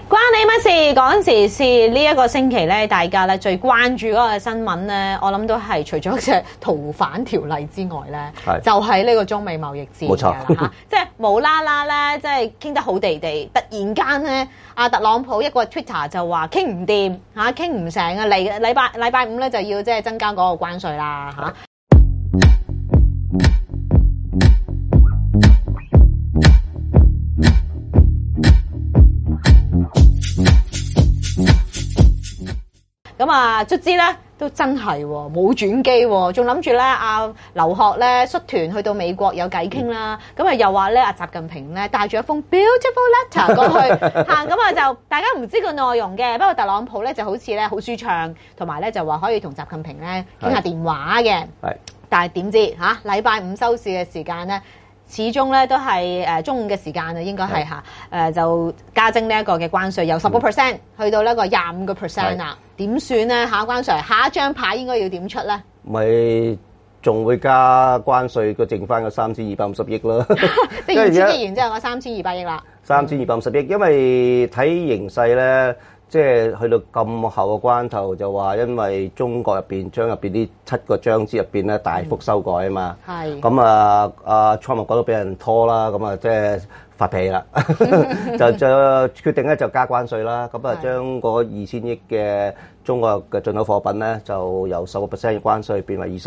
關你乜事？講時事呢一個星期咧，大家咧最關注嗰個新聞咧，我諗都係除咗隻逃犯條例之外咧，就係呢個中美貿易戰冇錯嚇，即係無啦啦咧，即係傾得好地地，突然間咧，阿特朗普一個 Twitter 就話傾唔掂嚇，傾唔成啊！禮拜五咧就要即係增加嗰個關稅啦嚇。咁啊，卒之咧都真係冇轉機喎，仲諗住咧劉鶴咧率團去到美國有偈傾啦，咁啊又話咧習近平咧帶住一封 beautiful letter 過去嚇，咁啊就大家唔知個內容嘅，不過特朗普咧就好似咧好舒暢，同埋咧就話可以同習近平咧傾下電話嘅，但係點知嚇禮拜五收市嘅時間咧？始終咧都係中午嘅時間啊，應該係就加徵呢一個嘅關稅，由10% 去到呢個25% 啦。點算咧？下關稅下一張牌應該要點出咧？ 咪仲會加關稅個剩翻個3250億咯， 即係2000億元之後個3200億啦。 3250億，因為睇形勢咧。即係去到咁後嘅關頭，就話因為中國入邊將入邊啲7個章節入邊咧大幅修改啊嘛，咁阿 Trump 覺得俾人拖啦，咁啊即係發脾氣啦，就決定咧就加關稅啦，咁啊將嗰2000億嘅中國嘅進口貨品咧就由10% 嘅關稅變為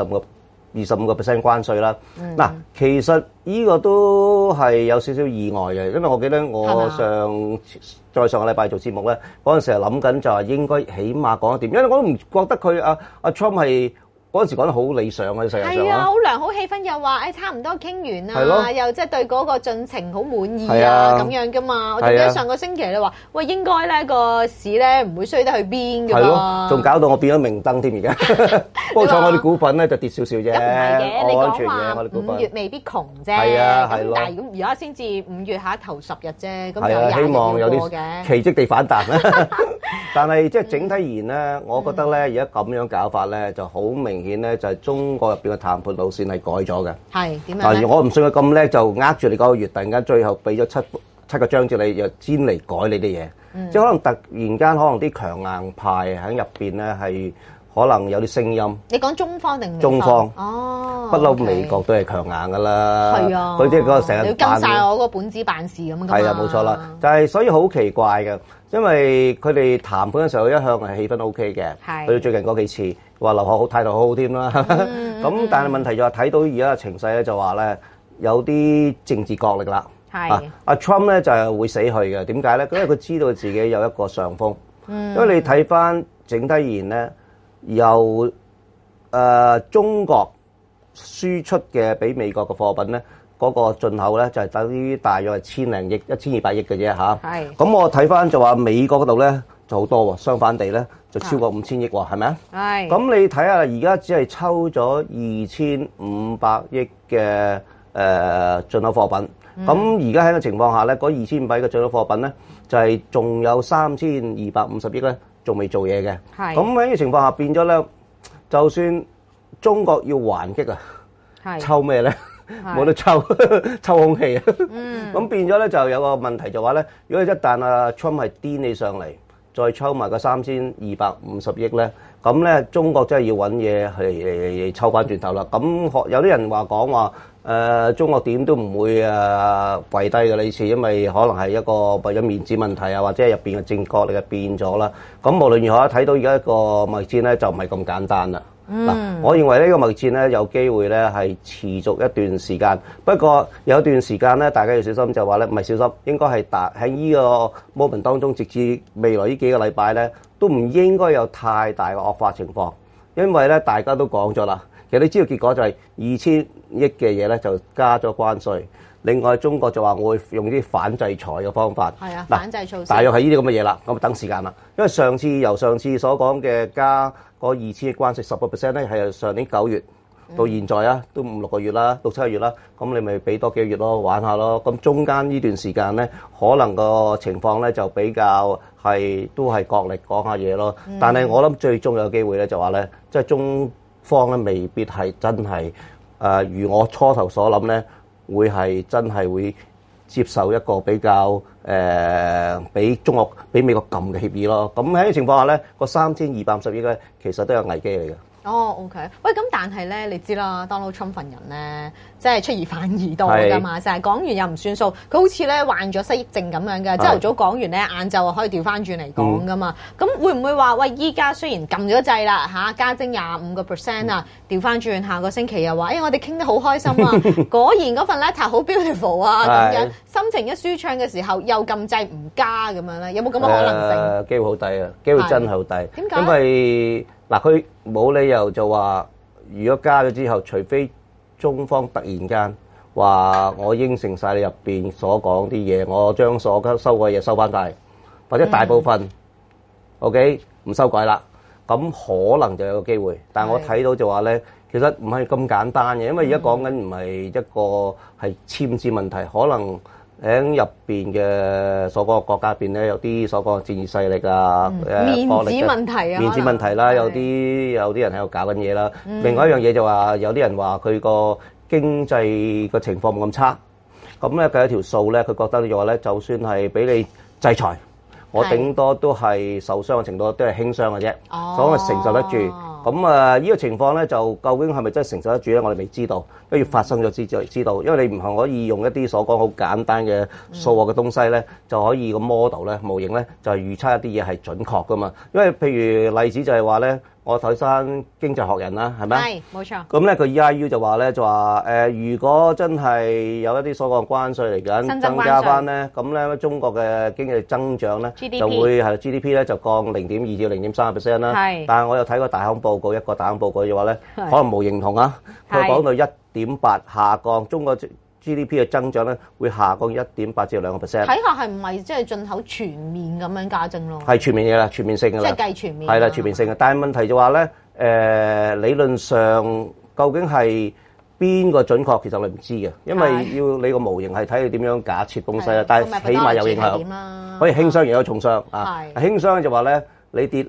25% 關稅啦。嗱，其實呢個都係有少少意外嘅，因為我記得我再上個禮拜做節目咧，嗰陣時係諗緊就係應該起碼講一點，因為我都唔覺得佢阿 Trump 係嗰陣時講得好理想嘅，實際上係啊，好良好氣氛，又話差唔多傾完啦，又即係對嗰個進程好滿意咁樣噶嘛。我記得上個星期你話，喂，應該咧個市咧唔會衰得去邊㗎嘛， 仲搞到我變咗明燈添而家。不過彩我啲股份咧就跌少少啫， 唔係嘅，你講話我哋股份 5月未必窮啫，咁但係咁而家先至5月下頭10日啫，咁有希望有啲嘅奇蹟地反彈啦。但係即係整體而言咧，我覺得咧而家咁樣搞法咧就好明顯咧，就係中國入邊嘅談判路線係改咗嘅。 係點樣咧？ 我唔信佢咁叻，就呃住你9個月，突然間最後俾咗七個章節你，又先嚟改你啲嘢。即係可能突然間，可能啲強硬派喺入邊咧係可能有啲聲音。 你講中方定美方？ 中方哦， 不嬲美國都係強硬噶啦。 係啊， 佢即係個成日你要跟晒我個本子辦事咁㗎嘛。 係啊，冇錯啦，就係所以好奇怪嘅。因為佢哋談判嘅時候一向係氣氛 OK 嘅，去到最近嗰幾次話劉鶴態度好好添啦。咁但係問題就係睇到而家嘅情勢咧，就話咧有啲政治角力啦。阿 Trump 咧就係會死去嘅。點解咧？因為佢知道自己有一個上風。因為你睇翻整體而言咧，由中國輸出嘅俾美國嘅貨品咧。嗰個進口咧就係等於大約係1000零億、1200億嘅啫嚇。咁我睇翻就話美國嗰度咧就好多喎，相反地咧就超過5000億喎，係咪啊？咁你睇下而家只係抽咗2500億嘅進口貨品。咁而家喺個情況下咧，嗰2500億嘅進口貨品咧就係仲有3250億咧仲未做嘢嘅。咁喺呢個情況下變咗咧，就算中國要還擊啊，抽咩咧？冇得抽空氣啊！咁變咗咧就有個問題就話咧，如果一旦Trump 係癲起上嚟，再抽埋個3250億咧，咁咧中國真係要揾嘢嚟抽翻轉頭啦。咁有啲人話講話中國點都唔會跪低嘅呢次，因為可能係一個為咗面子問題啊，或者係入邊嘅政局嚟嘅變咗啦。咁無論如何睇到而家一個貿易戰咧就唔係咁簡單啦。我認為呢個貿易戰咧有機會咧係持續一段時間，不過有一段時間咧大家要小心，就話咧唔係小心，應該係喺呢個 moment 當中，直至未來呢幾個禮拜咧都唔應該有太大嘅惡化情況，因為咧大家都講咗啦，其實你知道結果就係2000億嘅嘢咧就加咗關稅，另外中國就話我會用啲反制裁嘅方法， 反制措施， 大約係呢啲咁嘅嘢啦，咁等時間啦，因為由上次所講嘅加嗰2000億關稅10%咧，係上年9月到現在啊，都5-6個月啦，6-7個月啦，咁你咪俾多幾個月咯，玩下咯。咁中間呢段時間咧，可能個情況咧就比較都係角力講下嘢咯。但係我諗最終有機會咧，就話咧，即係中方咧未必係真係如我初頭所諗咧，會係真係會接受一個比較俾中國俾美國撳嘅協議咯。咁喺呢個情況下咧，個3250億咧其實都有危機嚟嘅。 哦，OK，喂，咁但係咧，你知啦，Donald Trump 份人咧，即係出爾反爾多㗎嘛，成日講完又唔算數，佢好似咧患咗失憶症咁樣嘅，朝頭早講完咧，晏晝可以調翻轉嚟講㗎嘛。咁會唔會話喂，依家雖然撳咗掣啦嚇，加徵25%啊，調翻轉下個星期又話，我哋傾得好開心啊，果然嗰份 letter 好 beautiful 啊，咁樣心情一舒暢嘅時候又撳掣唔加咁樣咧，有冇咁嘅可能性？ 機會好低啊，機會真係好低。 點解？ 因為嗱，佢冇理由就話，如果加咗之後，除非中方突然間話我應承晒你入邊所講啲嘢，我將所收嘅嘢收翻晒，或者大部分 OK 唔修改啦，咁可能就有個機會。但係我睇到就話咧，其實唔係咁簡單嘅，因為而家講緊唔係一個係簽字問題，可能喺入邊嘅所講嘅國家入邊咧，有啲所講嘅戰爭勢力啊， 面子問題啊， 面子問題啦，有啲人喺度搞緊嘢啦。另外一樣嘢就話，有啲人話佢個經濟個情況冇咁差，咁咧計一條數咧，佢覺得就話咧，就算係俾你制裁，我頂多都係受傷嘅程度都係輕傷嘅啫，所以承受得住。咁呢個情況咧，就究竟係咪真係承受得住咧？我哋未知道，因為要發生咗先至知道。因為你唔係可以用一啲所講好簡單嘅數學嘅東西咧，就可以個 model 咧、模型咧，就係預測一啲嘢係準確噶嘛。因為譬如例子就係話咧，我睇翻經濟學人啦，係咪？係， 冇錯。 咁咧，個 EIU 就話咧，如果真係有一啲所講關稅嚟緊增加翻咧，咁咧中國嘅經濟增長咧就會係 GDP 咧就降0.2至0.3% 啦。係。但係我又睇過大行報告，一個大行報告嘅話咧，可能冇認同啊。佢講到1.8下降，中國 GDP 嘅增長咧會下降1.8至2%。睇下係唔係即係進口全面咁樣加徵咯？ 係全面嘅啦，全面性嘅啦。 即係計全面。 係啦，全面性嘅。但係問題就話咧，理論上究竟係邊個準確，其實我哋唔知嘅，因為要你個模型係睇你點樣假設東西啦。但係起碼有影響，可以輕傷亦有重傷啊。輕傷就話咧，你跌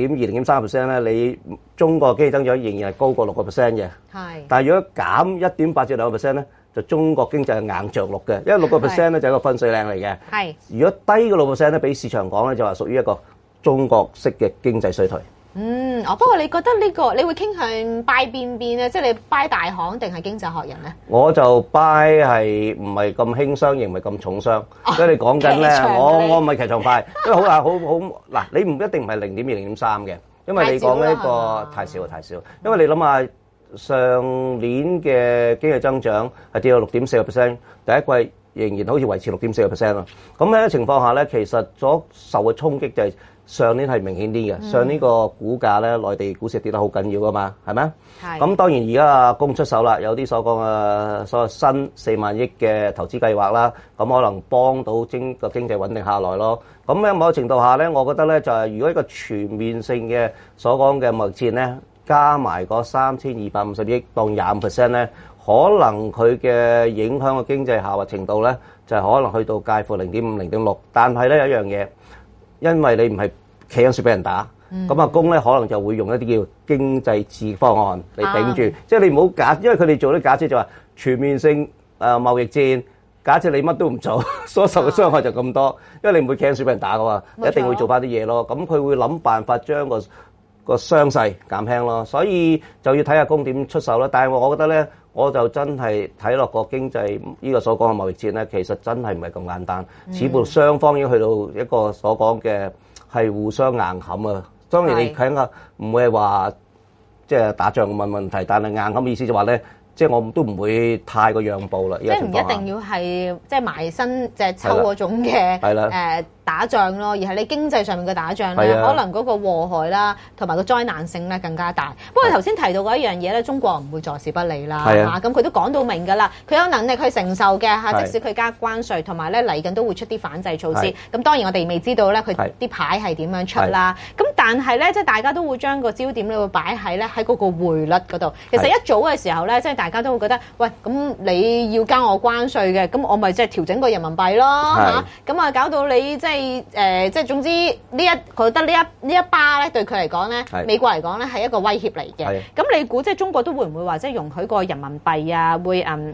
0.2、0.3% 咧，你中國經濟增長仍然係高過6%嘅。係。但係如果減1.8至2%咧，就中國經濟係硬着陸嘅，因為6%咧就係一個分水嶺嚟嘅。係。如果低過6%咧，俾市場講咧就話屬於一個中國式嘅經濟衰退。 不過你覺得呢個你會傾向 buy 邊邊咧？即係你 buy 大行定係經濟學人咧？ 我就 buy 係唔係咁輕傷，亦唔係咁重傷。即係你講緊咧，我唔係騎牆派，因為好嗱，你唔一定唔係0.2、0.3嘅，因為你講呢個太少。因為你諗下上年嘅經濟增長係跌到6.4%，第一季仍然好似維持6.4%咯。咁喺情況下咧，其實所受嘅衝擊就係上年係明顯啲嘅。上年個股價咧，內地股市跌得好緊要噶嘛，係咪啊？係。咁當然而家公出手啦，有啲所講嘅所謂新4萬億嘅投資計劃啦，咁可能幫到個經濟穩定下來咯。咁喺某程度下咧，我覺得咧就係如果一個全面性嘅所講嘅貿易戰咧，加埋個3250億當25%咧，可能佢嘅影響嘅經濟下滑程度咧，就係可能去到介乎0.5、0.6。但係咧有一樣嘢，因為你唔係企緊雪俾人打，咁阿公咧可能就會用一啲叫經濟刺激方案嚟頂住，即係你唔好假，因為佢哋做啲假設就話全面性貿易戰，假設你乜都唔做，所受嘅傷害就咁多，因為你唔會企緊雪俾人打噶嘛，一定會做翻啲嘢咯。咁佢會諗辦法將個傷勢減輕咯，所以就要睇下公點出手啦。但係我覺得咧，我就真係睇落個經濟呢個所講嘅貿易戰咧，其實真係唔係咁簡單，似乎雙方已經去到一個所講嘅係互相硬撼啊。當然你睇下唔會係話即係打仗嘅問題，但係硬撼意思就話咧，即係我都唔會太過讓步啦。 即係唔一定要係即係埋身隻抽嗰種嘅打仗咯，而係你經濟上面嘅打仗咧，可能嗰個禍害啦，同埋個災難性咧更加大。不過頭先提到嗰一樣嘢咧，中國唔會坐視不理啦嚇，咁佢都講到明㗎啦，佢有能力去承受嘅嚇，即使佢加關稅，同埋咧嚟緊都會出啲反制措施。咁當然我哋未知道咧佢啲牌係點樣出啦。咁但係咧，即係大家都會將個焦點咧會擺喺咧喺嗰個匯率嗰度。其實一早嘅時候咧，即係大家都會覺得，喂，咁你要加我關稅嘅，咁我咪即係調整個人民幣咯嚇。咁啊搞到你即係即係總之佢覺得呢一巴咧對佢嚟講咧，美國嚟講咧係一個威脅嚟嘅。咁你估即係中國都會唔會話即係容許個人民幣啊會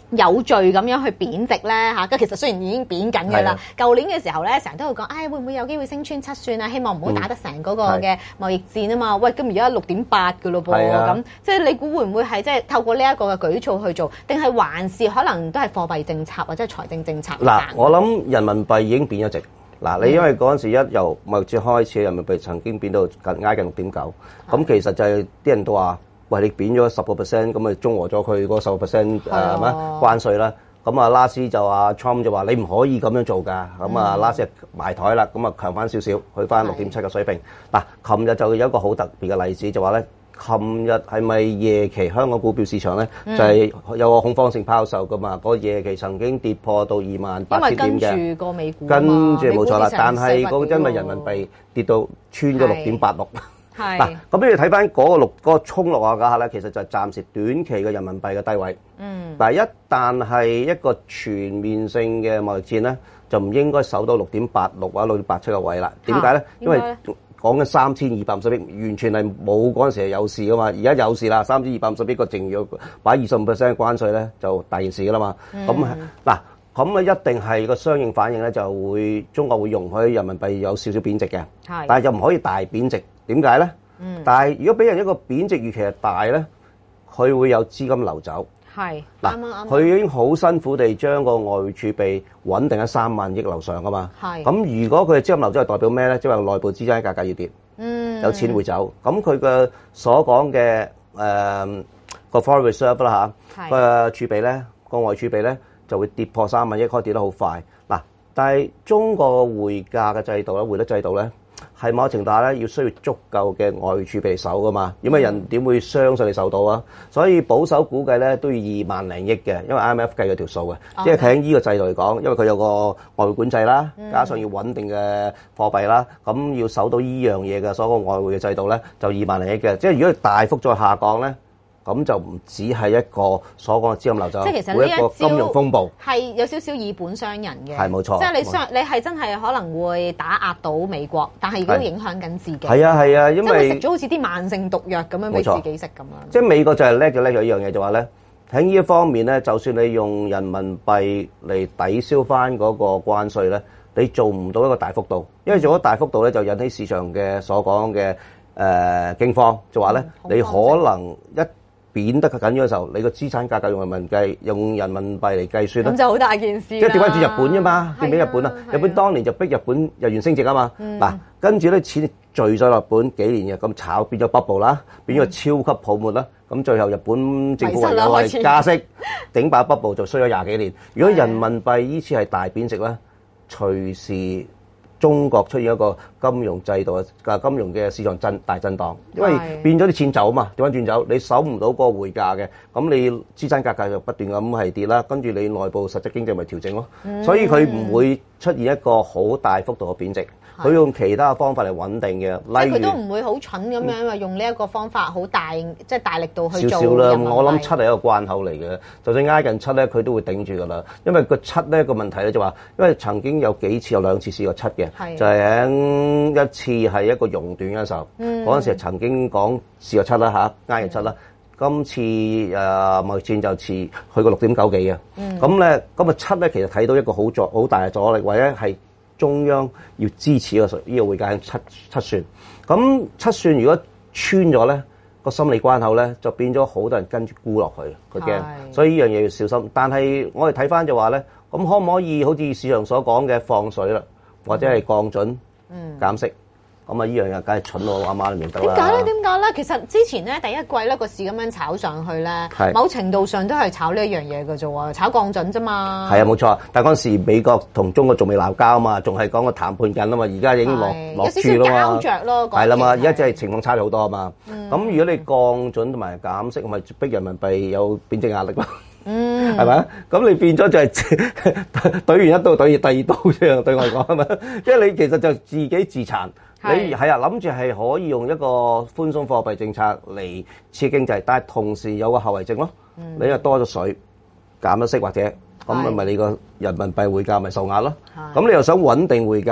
有序咁樣去貶值咧嚇，其實雖然已經貶緊㗎啦。舊年嘅時候咧，成日都會講，會唔會有機會升穿7算啊？希望唔好打得成嗰個嘅貿易戰啊嘛。喂，咁而家6.8㗎咯噃，咁即係你估會唔會係即係透過呢一個嘅舉措去做，定係還是可能都係貨幣政策或者係財政政策？ 嗱，我諗人民幣已經貶咗值。嗱，你因為嗰陣時一由貿易戰開始，人民幣曾經貶到挨近6.9，咁其實就係啲人都話。喂，你貶咗10%，咁咪中和咗佢嗰10%咩關稅啦？咁拉斯就話 Trump 就話你唔可以咁樣做㗎。咁拉斯埋台啦，咁強翻少少，去翻6.7嘅水平。嗱，琴日就有一個好特別嘅例子，就話咧，琴日係咪夜期香港股票市場咧，就係有個恐慌性拋售㗎嘛？個夜期曾經跌破到28,000點嘅， 因為跟住個美股跟住冇錯啦。但係因為人民幣跌到穿咗6.86。嗱，咁你睇翻嗰個衝落下咧，其實就係暫時短期嘅人民幣嘅低位。但係一旦係一個全面性嘅貿易戰咧，就唔應該守到6.86或者6.87嘅位啦。點解咧？因為講緊3250億，完全係冇嗰陣時係有事噶嘛。而家有事啦，3250億個淨要擺25%關稅咧，就大件事噶啦嘛。咁一定係個相應反應咧，就會中國會容許人民幣有少少貶值嘅，但係就唔可以大貶值。點解咧？但係如果俾人一個貶值預期係大咧，佢會有資金流走。 係嗱，佢已經好辛苦地將個外匯儲備穩定喺3萬億樓上噶嘛。咁如果佢嘅資金流走係代表咩咧？即係話內部資產價格要跌，有錢會走。咁佢嘅所講嘅個 foreign reserve 啦嚇，個儲備咧，個外儲備咧就會跌破3萬億，可以跌得好快。嗱，但係中國匯價嘅制度咧，匯率制度咧，係某程度下咧，要需要足夠嘅外匯儲備守噶嘛，因為人點會相信你受到啊？所以保守估計咧都要2萬零億嘅，因為 IMF 計嗰條數嘅，即係喺呢個制度嚟講，因為佢有個外匯管制啦，加上要穩定嘅貨幣啦，咁要守到呢樣嘢嘅，所有外匯嘅制度咧就2萬零億嘅，即係如果大幅再下降咧。咁就唔止係一個所講嘅資金流走， 即係其實會一個金融風暴係有少少以本傷人嘅， 係冇錯。 即係你係真係可能會打壓到美國，但係亦都影響緊自己。 係啊，因為食咗好似啲慢性毒藥咁樣俾自己食咁樣。 即係美國就係叻咗呢樣嘢，就話咧喺呢一方面咧，就算你用人民幣嚟抵消翻嗰個關稅咧，你做唔到一個大幅度，因為做咗大幅度咧就引起市場嘅所講嘅驚慌，就話咧你可能一貶得緊要嘅時候，你個資產價格用人民幣嚟計算啦， 咁就好大件事。 即係調翻轉日本啫嘛，點俾日本啊？日本當年就逼日本日元升值啊嘛。嗱，跟住咧錢聚咗日本幾年嘅，咁炒變咗 bubble 啦，變咗個超級泡沫啦。咁最後日本政府唯有係加息，頂爆 bubble 就衰咗20幾年。如果人民幣依次係大貶值咧，隨時中國出現一個金融制度嘅金融嘅市場大震盪，因為變咗啲錢走嘛，調翻轉走，你守唔到嗰個匯價嘅，咁你資產價格就不斷咁係跌啦，跟住你內部實質經濟咪調整咯，所以佢唔會出現一個好大幅度嘅貶值，佢用其他嘅方法嚟穩定嘅，例如佢都唔會好蠢咁樣，因為用呢一個方法好大，即係大力度去做。 少少啦，我諗7係一個關口嚟嘅，就算挨近7咧，佢都會頂住噶啦，因為個7咧個問題咧就話，因為曾經有幾次有2次試過7嘅，就係喺一次係一個熔斷嘅時候，嗰陣時曾經講試過7啦嚇，挨近7啦。今次貿易戰就似去過6.9幾嘅，咁咧咁啊7咧其實睇到一個好大嘅阻力，或者係中央要支持呢個匯價7算。咁7算如果穿咗咧，個心理關口咧就變咗好多人跟住沽落去，佢驚，所以呢樣嘢要小心。但係我哋睇翻就話咧，咁可唔可以好似市場所講嘅放水啦，或者係降準、減息？咁啊，呢樣嘢梗係蠢咯，阿媽都唔得啦。 點解咧？其實之前咧第一季咧個市咁樣炒上去咧，某程度上都係炒呢一樣嘢嘅啫喎，炒降準啫嘛。係啊， 冇錯。但係嗰陣時美國同中國仲未鬧交啊嘛，仲係講個談判緊啊嘛，而家已經落注啦嘛。有少少膠着咯。係啦嘛，而家真係情況差咗好多啊嘛。咁如果你降準同埋減息，咪逼人民幣有貶值壓力咯。係咪啊？咁你變咗就係懟完一刀懟第二刀啫，對我嚟講係咪？即係你其實就自己自殘。你係啊，諗住係可以用一個寬鬆貨幣政策嚟刺激經濟，但係同時有個後遺症咯。你又多咗水，減咗息或者咁咪你個人民幣匯價咪受壓咯。咁你又想穩定匯價，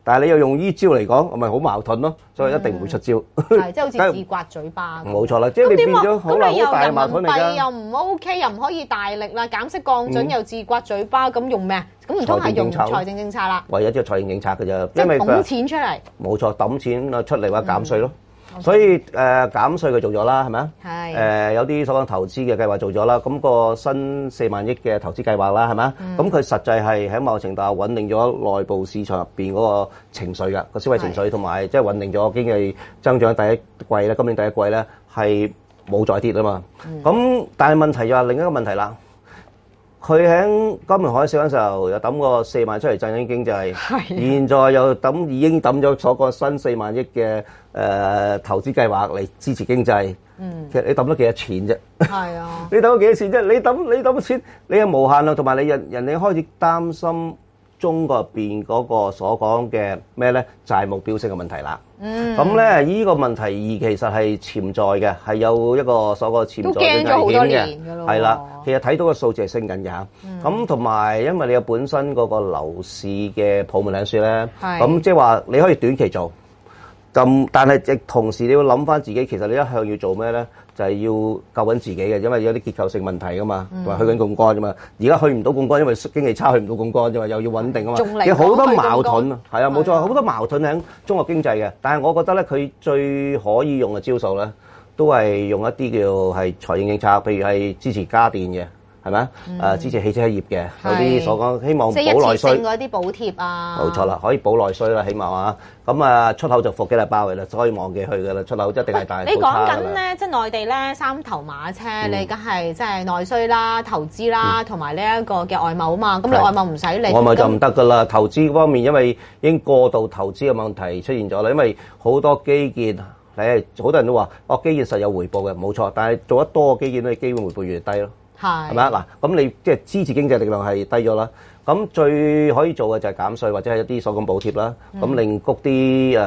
但係你又用依招嚟講，咪好矛盾咯，所以一定唔會出招。 係即係好似自刮嘴巴。 冇錯啦，即係你變咗好大嘅矛盾嚟㗎。 咁又唔 OK， 又唔可以大力啦，減息降準又自刮嘴巴，咁用咩啊？咁唔通係用財政政策啦？ 唯一即係財政政策嘅啫， 即係揼錢出嚟。冇錯，揼錢啊出嚟話減稅咯。所以減稅佢做咗啦，係咪啊？係。有啲所講投資嘅計劃做咗啦，咁個新4萬億嘅投資計劃啦，係咪啊？咁佢實際係喺某程度下穩定咗內部市場入邊嗰個情緒㗎，個消費情緒同埋即係穩定咗經濟增長第一季咧，今年第一季咧係冇再跌啊嘛。咁但係問題就係另一個問題啦。佢喺金融海嘯嗰時候又抌個4萬出嚟振興經濟，現在又已經抌咗所個新4萬億嘅投資計劃嚟支持經濟。其實你抌咗幾多錢啫？係啊，你抌咗幾多錢啫？你抌錢，你係無限啦，同埋你人哋開始擔心中國入邊嗰個所講嘅咩咧債務飆升嘅問題啦。咁咧呢個問題其實係潛在嘅，係有一個所謂潛在嘅危險嘅，係啦。其實睇到個數字係升緊嘅嚇。咁同埋因為你有本身嗰個樓市嘅泡沫喺處咧，咁即係話你可以短期做，咁但係亦同時你要諗翻自己，其實你一向要做咩咧？就係要救緊自己嘅，因為有啲結構性問題噶嘛，同埋去緊槓桿啫嘛。而家去唔到槓桿，因為經濟差去唔到槓桿啫嘛，又要穩定啊嘛。有好多矛盾啊，係啊，冇錯，好多矛盾喺中國經濟嘅。但係我覺得咧，佢最可以用嘅招數咧，都係用一啲叫係財政政策，譬如係支持家電嘅。係咪啊？支持汽車業嘅有啲所講，希望保內需。即係一次性嗰啲補貼啊。冇錯啦，可以保內需啦，起碼啊。咁啊，出口就復幾大包嘅啦，所以忘記去嘅啦。出口一定係大。你講緊咧，即係內地咧三頭馬車，你梗係即係內需啦、投資啦，同埋呢一個嘅外貿啊嘛。咁你外貿唔使理。外貿就唔得㗎啦，投資方面因為已經過度投資嘅問題出現咗啦，因為好多基建。好多人都話，基建實有回報嘅，冇錯。但係做得多基建咧，基本回報越低咯。係咪啊？嗱，咁你即係支持經濟力量係低咗啦。咁最可以做嘅就係減稅或者係一啲所講補貼啦。咁令谷啲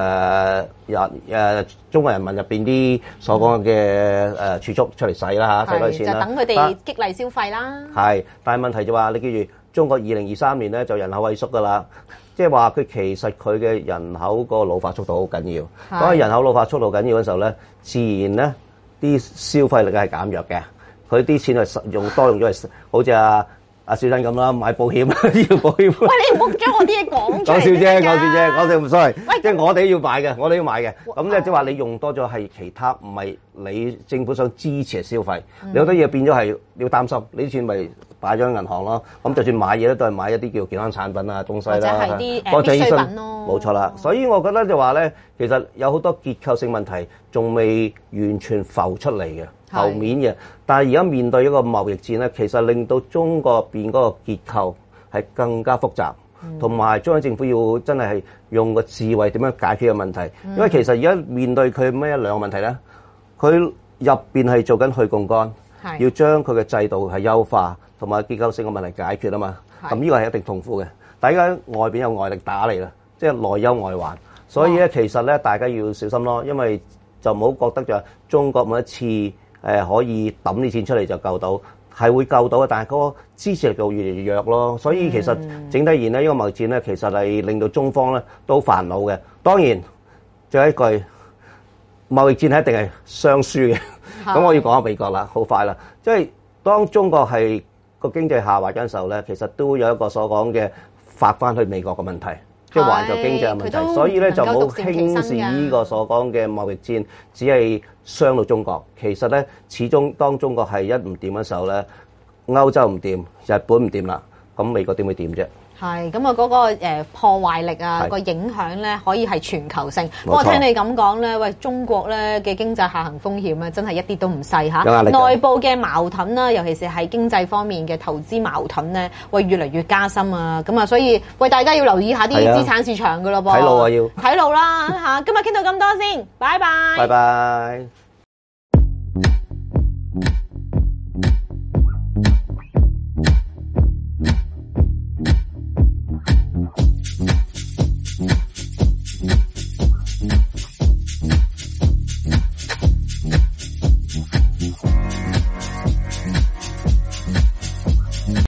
中國人民入邊啲所講嘅儲蓄出嚟使啦嚇，使多啲錢啦。就等佢哋激勵消費啦。係，但係問題就話你記住，中國2023年咧就人口萎縮㗎啦。即係話佢其實佢嘅人口個老化速度好緊要。當人口老化速度緊要嘅時候咧，自然咧啲消費力係減弱嘅。佢啲錢係用咗嚟，好似阿小新咁啦，買保險，醫療保險。喂，你唔好將我啲嘢講出嚟。講笑啫，講笑唔sorry。即係我哋要買嘅，我哋要買嘅。咁咧即係話你用多咗係其他，唔係你政府想支持嘅消費。你好多嘢變咗係你要擔心，你啲錢咪擺咗喺銀行咯。咁就算買嘢咧，都係買一啲叫健康產品啊東西啦。或者係啲必需品咯。冇錯啦，所以我覺得就話咧，其實有好多結構性問題仲未完全浮出嚟嘅。後面嘅，但係而家面對一個貿易戰咧，其實令到中國邊嗰個結構係更加複雜，同埋中央政府要真係用個智慧點樣解決個問題。因為其實而家面對佢咩兩個問題咧，佢入邊係做緊去槓桿，要將佢嘅制度係優化，同埋結構性嘅問題解決啊嘛。咁呢個係一定痛苦嘅。但係而家外邊有外力打嚟啦，即係內憂外患，所以咧其實咧大家要小心咯，因為就唔好覺得就係中國每一次。可以抌啲錢出嚟就救到，係會救到嘅，但係嗰個支持力度越嚟越弱咯。所以其實整體而言呢，呢個貿易戰咧，其實係令到中方咧都煩惱嘅。當然，最後一句貿易戰係一定係雙輸嘅。咁我要講下美國啦，好快啦。即係當中國係個經濟下滑嗰陣時候咧，其實都有一個所講嘅發翻去美國嘅問題。即係環球經濟嘅問題，所以咧就冇輕視呢個所講嘅貿易戰，只係傷到中國。其實咧，始終當中國係一唔掂嘅時候咧，歐洲唔掂，日本唔掂啦，咁美國點會掂啫？係咁啊！嗰個破壞力啊，個影響咧可以係全球性。不過聽你咁講咧，喂，中國咧嘅經濟下行風險咧，真係一啲都唔細嚇。有壓力。內部嘅矛盾啦，尤其是係經濟方面嘅投資矛盾咧，喂，越嚟越加深啊！咁啊，所以喂，大家要留意下啲資產市場噶咯噃。睇路啊，要睇路啦嚇！今日傾到咁多先，拜拜。拜拜。